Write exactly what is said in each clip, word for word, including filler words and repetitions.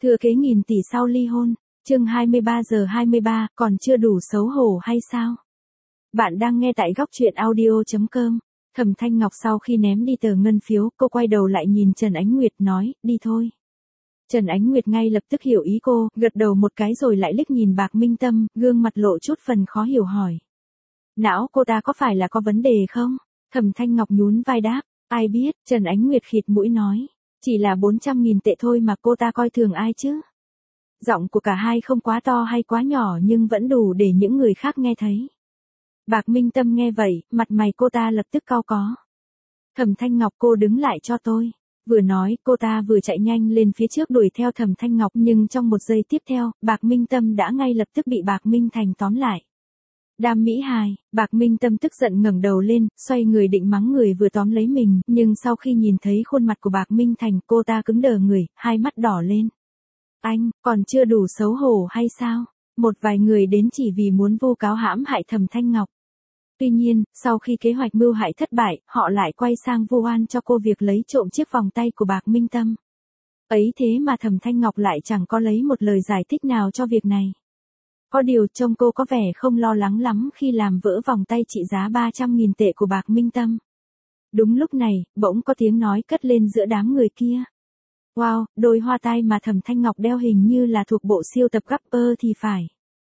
Thừa kế nghìn tỷ sau ly hôn, chương hai mươi ba giờ hai mươi ba, còn chưa đủ xấu hổ hay sao? Bạn đang nghe tại góc truyện audio chấm com. Thẩm Thanh Ngọc sau khi ném đi tờ ngân phiếu, cô quay đầu lại nhìn Trần Ánh Nguyệt nói, đi thôi. Trần Ánh Nguyệt ngay lập tức hiểu ý cô, gật đầu một cái rồi lại liếc nhìn Bạc Minh Tâm, gương mặt lộ chút phần khó hiểu hỏi. Não cô ta có phải là có vấn đề không? Thẩm Thanh Ngọc nhún vai đáp, ai biết, Trần Ánh Nguyệt khịt mũi nói. Chỉ là bốn trăm nghìn tệ thôi mà cô ta coi thường ai chứ? Giọng của cả hai không quá to hay quá nhỏ nhưng vẫn đủ để những người khác nghe thấy. Bạc Minh Tâm nghe vậy, mặt mày cô ta lập tức cau có. Thẩm Thanh Ngọc cô đứng lại cho tôi. Vừa nói, cô ta vừa chạy nhanh lên phía trước đuổi theo Thẩm Thanh Ngọc nhưng trong một giây tiếp theo, Bạc Minh Tâm đã ngay lập tức bị Bạc Minh Thành tóm lại. Đam Mỹ Hài, Bạc Minh Tâm tức giận ngẩng đầu lên, xoay người định mắng người vừa tóm lấy mình, nhưng sau khi nhìn thấy khuôn mặt của Bạc Minh Thành, cô ta cứng đờ người, hai mắt đỏ lên. Anh, còn chưa đủ xấu hổ hay sao? Một vài người đến chỉ vì muốn vu cáo hãm hại Thẩm Thanh Ngọc. Tuy nhiên, sau khi kế hoạch mưu hại thất bại, họ lại quay sang vu oan cho cô việc lấy trộm chiếc vòng tay của Bạc Minh Tâm. Ấy thế mà Thẩm Thanh Ngọc lại chẳng có lấy một lời giải thích nào cho việc này. Có điều trông cô có vẻ không lo lắng lắm khi làm vỡ vòng tay trị giá ba trăm nghìn tệ của Bạc Minh Tâm. Đúng lúc này, bỗng có tiếng nói cất lên giữa đám người kia. Wow, đôi hoa tai mà Thẩm Thanh Ngọc đeo hình như là thuộc bộ siêu tập Gapper thì phải.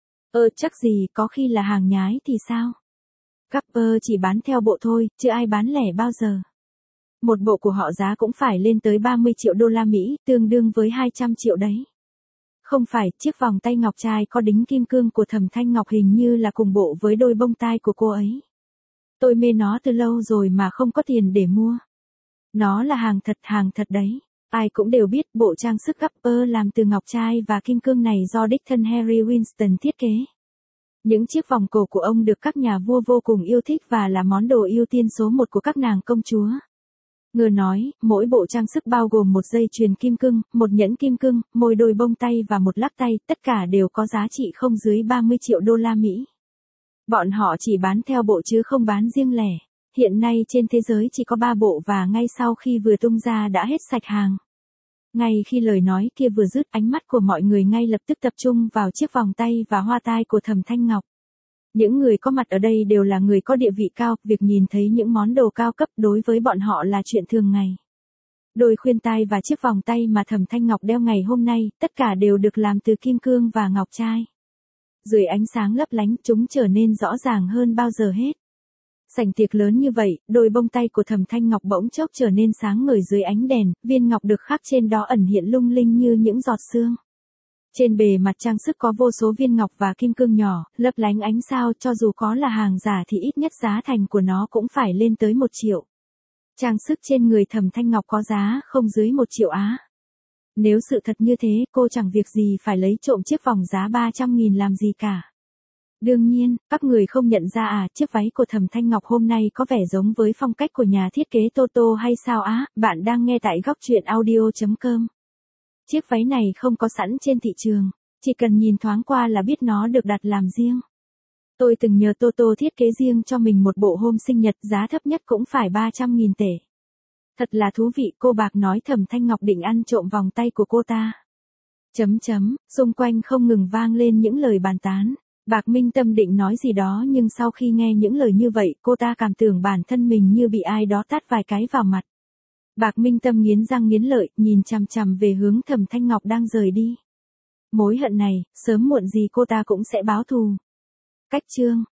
Ơ chắc gì có khi là hàng nhái thì sao? Gapper chỉ bán theo bộ thôi, chứ ai bán lẻ bao giờ. Một bộ của họ giá cũng phải lên tới ba mươi triệu đô la Mỹ, tương đương với hai trăm triệu đấy. Không phải, chiếc vòng tay ngọc trai có đính kim cương của Thẩm Thanh Ngọc hình như là cùng bộ với đôi bông tai của cô ấy. Tôi mê nó từ lâu rồi mà không có tiền để mua. Nó là hàng thật hàng thật đấy. Ai cũng đều biết bộ trang sức Gapper làm từ ngọc trai và kim cương này do đích thân Harry Winston thiết kế. Những chiếc vòng cổ của ông được các nhà vua vô cùng yêu thích và là món đồ ưu tiên số một của các nàng công chúa. Ngờ nói, mỗi bộ trang sức bao gồm một dây chuyền kim cương, một nhẫn kim cương, một đôi bông tay và một lắc tay, tất cả đều có giá trị không dưới ba mươi triệu đô la Mỹ. Bọn họ chỉ bán theo bộ chứ không bán riêng lẻ. Hiện nay trên thế giới chỉ có ba bộ và ngay sau khi vừa tung ra đã hết sạch hàng. Ngay khi lời nói kia vừa dứt, ánh mắt của mọi người ngay lập tức tập trung vào chiếc vòng tay và hoa tai của Thẩm Thanh Ngọc. Những người có mặt ở đây đều là người có địa vị cao, việc nhìn thấy những món đồ cao cấp đối với bọn họ là chuyện thường ngày. Đôi khuyên tai và chiếc vòng tay mà Thẩm Thanh Ngọc đeo ngày hôm nay, tất cả đều được làm từ kim cương và ngọc trai. Dưới ánh sáng lấp lánh, chúng trở nên rõ ràng hơn bao giờ hết. Sảnh tiệc lớn như vậy, đôi bông tay của Thẩm Thanh Ngọc bỗng chốc trở nên sáng ngời dưới ánh đèn, viên ngọc được khắc trên đó ẩn hiện lung linh như những giọt sương. Trên bề mặt trang sức có vô số viên ngọc và kim cương nhỏ, lấp lánh ánh sao, cho dù có là hàng giả thì ít nhất giá thành của nó cũng phải lên tới một triệu. Trang sức trên người Thẩm Thanh Ngọc có giá không dưới một triệu á. Nếu sự thật như thế, cô chẳng việc gì phải lấy trộm chiếc vòng giá ba trăm nghìn làm gì cả. Đương nhiên, các người không nhận ra à, chiếc váy của Thẩm Thanh Ngọc hôm nay có vẻ giống với phong cách của nhà thiết kế Toto hay sao á, bạn đang nghe tại góc truyện audio chấm com. Chiếc váy này không có sẵn trên thị trường, chỉ cần nhìn thoáng qua là biết nó được đặt làm riêng. Tôi từng nhờ Toto thiết kế riêng cho mình một bộ hôm sinh nhật, giá thấp nhất cũng phải ba trăm nghìn tệ. Thật là thú vị, cô Bạc nói Thẩm Thanh Ngọc định ăn trộm vòng tay của cô ta. Chấm chấm, xung quanh không ngừng vang lên những lời bàn tán. Bạc Minh Tâm định nói gì đó nhưng sau khi nghe những lời như vậy, cô ta cảm tưởng bản thân mình như bị ai đó tát vài cái vào mặt. Bạc Minh Tâm nghiến răng nghiến lợi, nhìn chằm chằm về hướng Thẩm Thanh Ngọc đang rời đi. Mối hận này, sớm muộn gì cô ta cũng sẽ báo thù. Cách chương